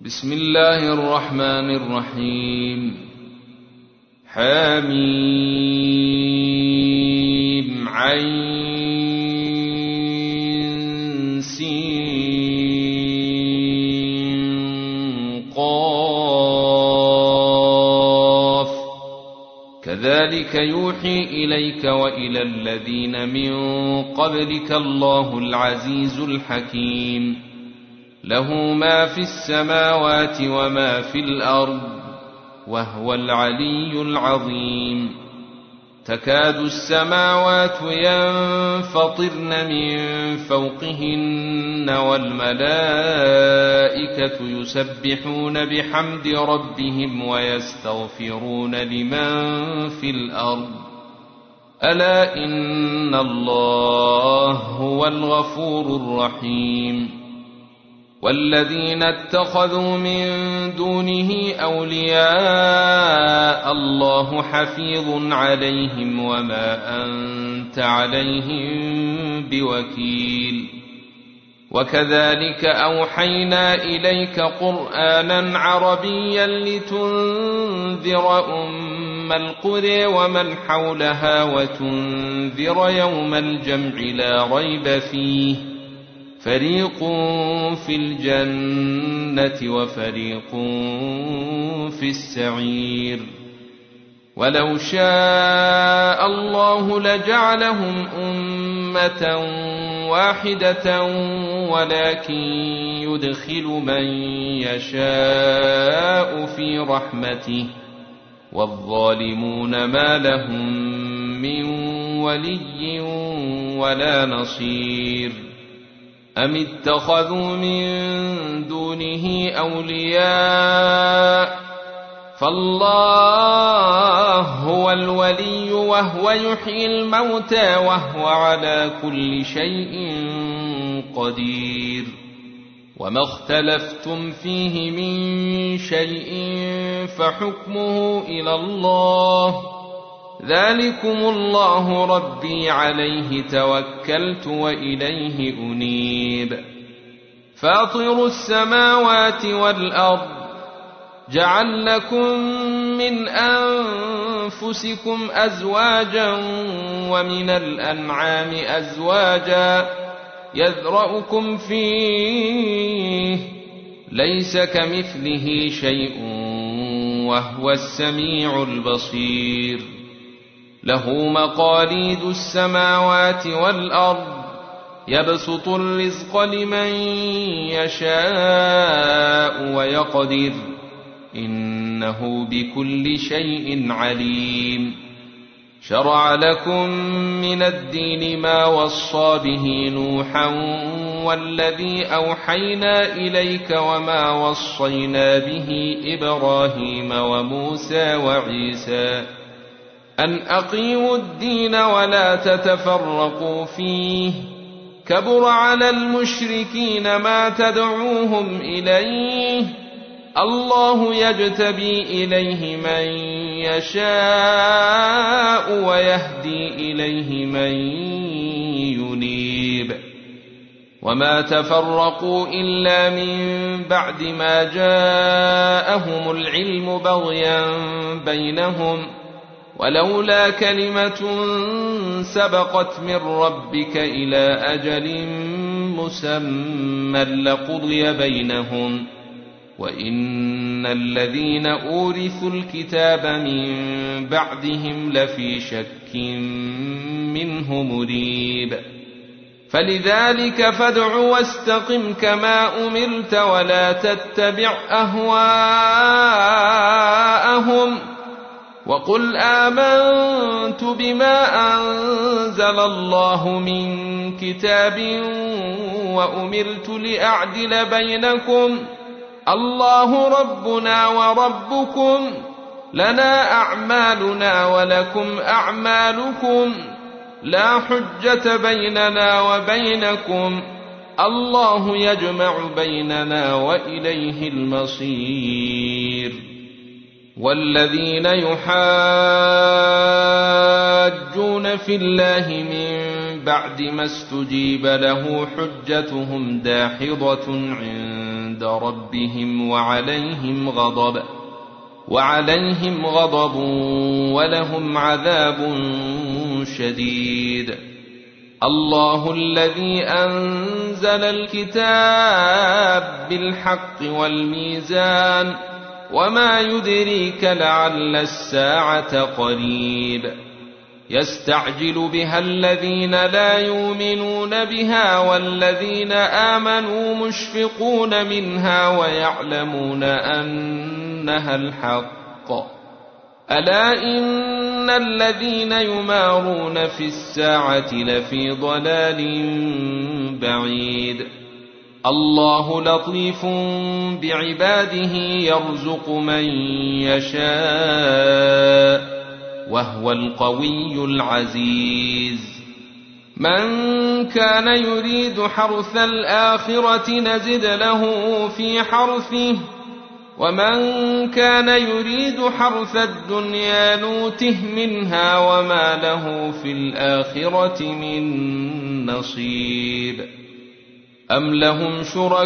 بسم الله الرحمن الرحيم. حميم عين سين قاف كذلك يوحي إليك وإلى الذين من قبلك الله العزيز الحكيم. له ما في السماوات وما في الأرض وهو العلي العظيم. تكاد السماوات ينفطرن من فوقهن والملائكة يسبحون بحمد ربهم ويستغفرون لمن في الأرض ألا إن الله هو الغفور الرحيم. والذين اتخذوا من دونه أولياء الله حفيظ عليهم وما أنت عليهم بوكيل. وكذلك أوحينا إليك قرآنا عربيا لتنذر أم القرى ومن حولها وتنذر يوم الجمع لا ريب فيه فريق في الجنة وفريق في السعير. ولو شاء الله لجعلهم أمة واحدة ولكن يدخل من يشاء في رحمته والظالمون ما لهم من ولي ولا نصير. أم اتخذوا من دونه أولياء فالله هو الولي وهو يحيي الموتى وهو على كل شيء قدير. وما اختلفتم فيه من شيء فحكمه إلى الله ذلكم الله ربي عليه توكلت وإليه أنيب. فاطر السماوات والأرض جعل لكم من أنفسكم أزواجا ومن الأنعام أزواجا يذرأكم فيه ليس كمثله شيء وهو السميع البصير. له مقاليد السماوات والأرض يبسط الرزق لمن يشاء ويقدر إنه بكل شيء عليم. شرع لكم من الدين ما وصى به نوحا والذي أوحينا إليك وما وصينا به إبراهيم وموسى وعيسى أن أقيموا الدين ولا تتفرقوا فيه كبر على المشركين ما تدعوهم إليه الله يجتبي إليه من يشاء ويهدي إليه من ينيب. وما تفرقوا إلا من بعد ما جاءهم العلم بغيا بينهم ولولا كلمة سبقت من ربك إلى أجل مسمى لقضي بينهم وإن الذين أورثوا الكتاب من بعدهم لفي شك منه مريب. فلذلك فادع واستقم كما أمرت ولا تتبع أهواءهم وقل آمنت بما أنزل الله من كتاب وأمرت لأعدل بينكم الله ربنا وربكم لنا أعمالنا ولكم أعمالكم لا حجة بيننا وبينكم الله يجمع بيننا وإليه المصير. والذين يحاجون في الله من بعد ما استجيب له حجتهم داحضة عند عند ربهم وعليهم غضب ولهم عذاب شديد. الله الذي أنزل الكتاب بالحق والميزان وما يدريك لعل الساعة قريب. يستعجل بها الذين لا يؤمنون بها والذين آمنوا مشفقون منها ويعلمون أنها الحق. ألا إن الذين يمارون في الساعة لفي ضلال بعيد. الله لطيف بعباده يرزق من يشاء وهو القوي العزيز. من كان يريد حرث الآخرة نزد له في حرثه ومن كان يريد حرث الدنيا نوته منها وما له في الآخرة من نصيب. أم لهم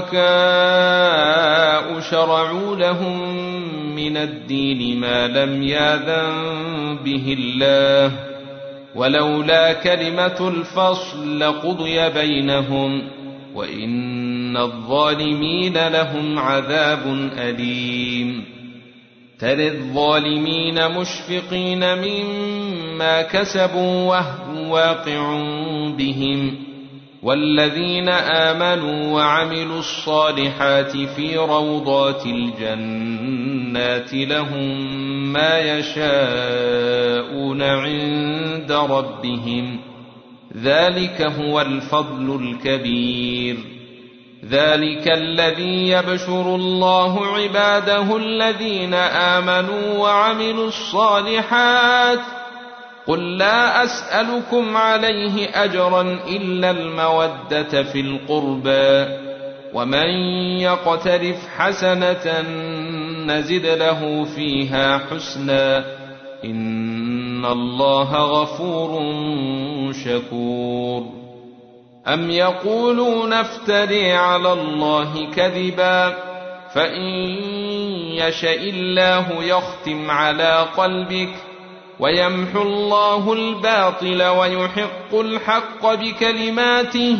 شركاء شرعوا لهم من الدين ما لم يأذن به الله ولولا كلمة الفصل لقضي بينهم وإن الظالمين لهم عذاب أليم. ترى الظالمين مشفقين مما كسبوا وهو واقع بهم والذين آمنوا وعملوا الصالحات في روضات الجنات لهم ما يشاءون عند ربهم ذلك هو الفضل الكبير. ذلك الذي يبشر الله عباده الذين آمنوا وعملوا الصالحات قل لا أسألكم عليه أجرا إلا المودة في القربى ومن يقترف حسنة نزد له فيها حسنا إن الله غفور شكور. أم يقولون افتري على الله كذبا فإن يشاء الله يختم على قلبك ويمحو الله الباطل ويحق الحق بكلماته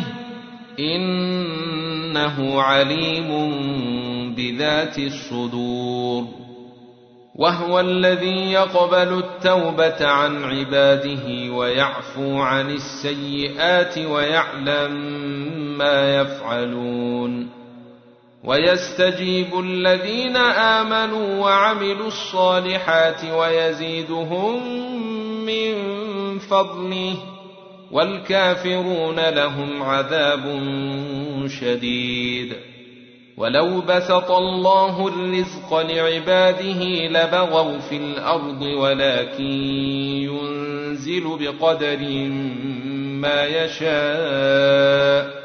إنه عليم بذات الصدور. وهو الذي يقبل التوبة عن عباده ويعفو عن السيئات ويعلم ما يفعلون ويستجيب الذين آمنوا وعملوا الصالحات ويزيدهم من فضله والكافرون لهم عذاب شديد. ولو بسط الله الرزق لعباده لبغوا في الأرض ولكن ينزل بقدر ما يشاء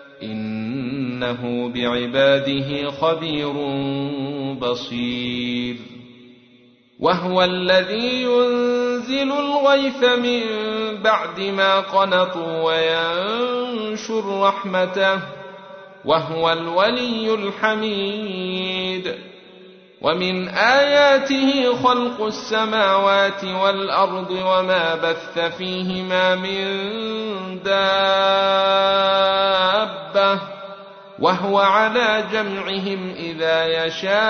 إنه بعباده خبير بصير. وهو الذي ينزل الغيث من بعد ما قنطوا وينشر رحمته وهو الولي الحميد. ومن آياته خلق السماوات والأرض وما بث فيهما من دابة وهو على جمعهم إذا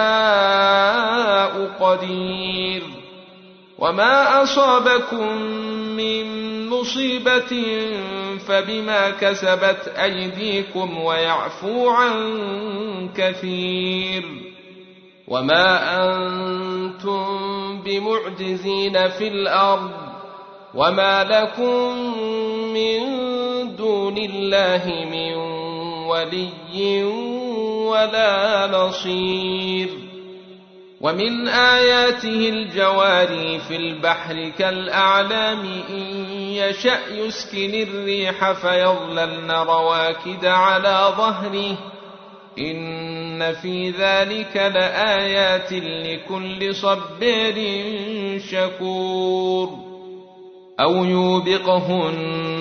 يشاء قدير. وما أصابكم من مصيبة فبما كسبت أيديكم ويعفو عن كثير. وما أنتم بمعجزين في الأرض وما لكم من دون الله من ولي ولا نصير. ومن آياته الجواري في البحر كالأعلام إن يشأ يسكن الريح فيظللن رواكد على ظهره إن في ذلك لآيات لكل صبار شكور. أو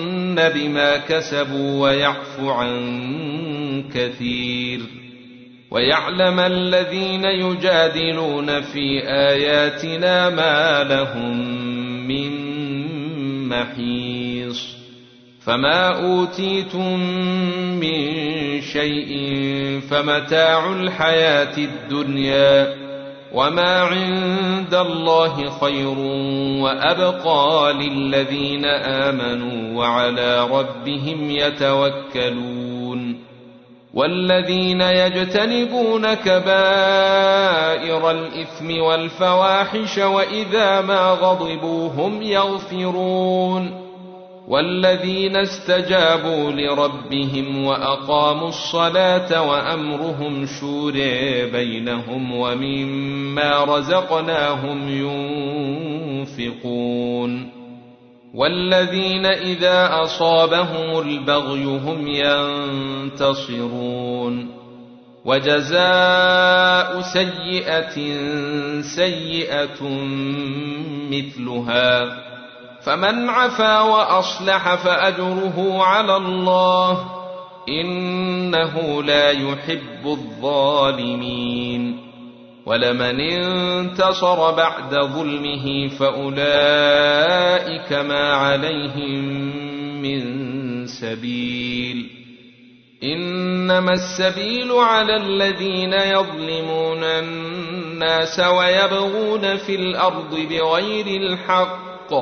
يوبقهن بما كسبوا ويعفو عن كثير. ويعلم الذين يجادلون في آياتنا ما لهم من محيص فما أوتيتم من شيء فمتاع الحياة الدنيا وما عند الله خير وأبقى للذين آمنوا وعلى ربهم يتوكلون والذين يجتنبون كبائر الإثم والفواحش وإذا ما غضبوا هم يغفرون والذين استجابوا لربهم وأقاموا الصلاة وأمرهم شورى بينهم ومما رزقناهم ينفقون والذين إذا أصابهم البغي هم ينتصرون وجزاء سيئة سيئة مثلها فمن عفا وأصلح فأجره على الله إنه لا يحب الظالمين ولمن انتصر بعد ظلمه فأولئك ما عليهم من سبيل إنما السبيل على الذين يظلمون الناس ويبغون في الأرض بغير الحق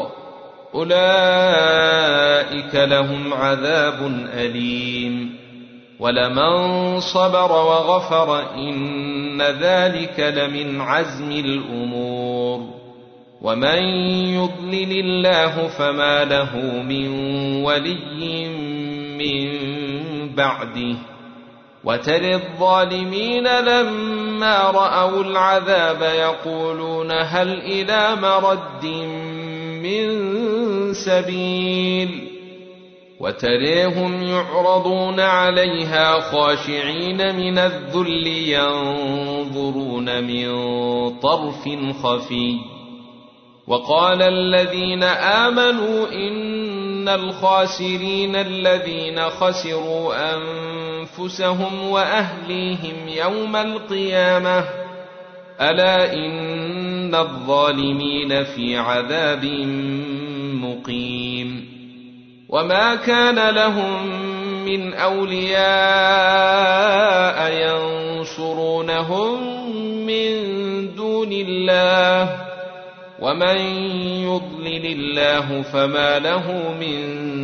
أولئك لهم عذاب أليم ولمن صبر وغفر إن ذلك لمن عزم الأمور ومن يضلل الله فما له من ولي من بعده وترى الظالمين لما رأوا العذاب يقولون هل إلى مرد من سبيل وتريهم يعرضون عليها خاشعين من الذل ينظرون من طرف خفي وقال الذين آمنوا إن الخاسرين الذين خسروا أنفسهم وأهليهم يوم القيامة ألا إن الظالمين في عذاب مقيم وما كان لهم من أولياء ينصرونهم من دون الله ومن يضلل الله فما له من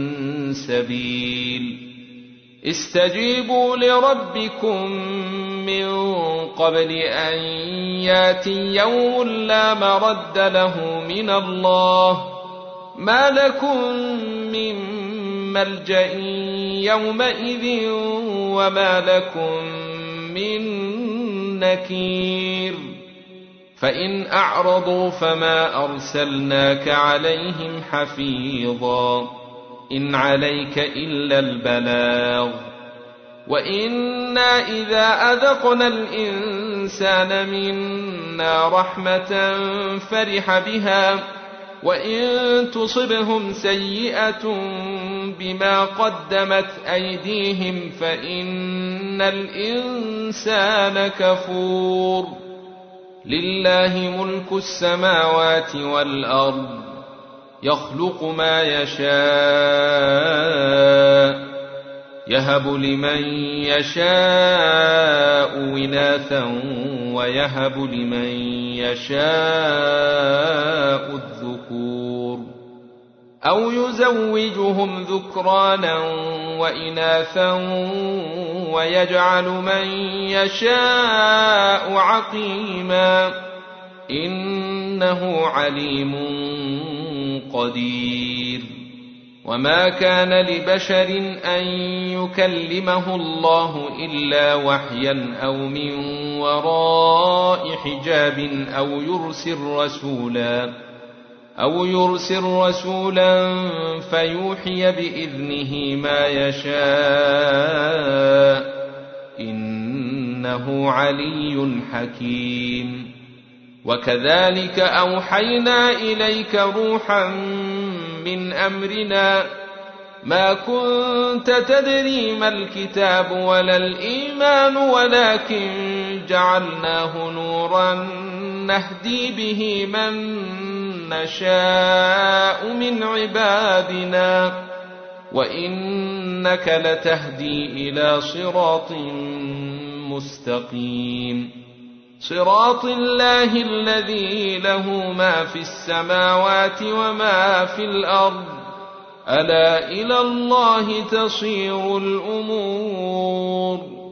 سبيل استجيبوا لربكم من قبل أن ياتي يوم لا مرد له من الله ما لكم من ملجأ يومئذ وما لكم من نكير فإن أعرضوا فما أرسلناك عليهم حفيظا إن عليك إلا البلاغ وإنا إذا أذقنا الإنسان منا رحمة فرح بها وإن تصبهم سيئة بما قدمت أيديهم فإن الإنسان كفور لله ملك السماوات والأرض يخلق ما يشاء يهب لمن يشاء إناثا ويهب لمن يشاء الذكور أو يزوجهم ذكرانا وإناثا ويجعل من يشاء عقيما إنه عليم قدير وما كان لبشر أن يكلمه الله إلا وحيا أو من وراء حجاب أو يرسل رسولا فيوحي بإذنه ما يشاء إنه علي حكيم وكذلك أوحينا إليك روحا من أمرنا ما كنت تدري ما الكتاب ولا الإيمان ولكن جعلناه نورا نهدي به من نشاء من عبادنا وإنك لتهدي إلى صراط مستقيم صراط الله الذي له ما في السماوات وما في الأرض ألا إلى الله تصير الأمور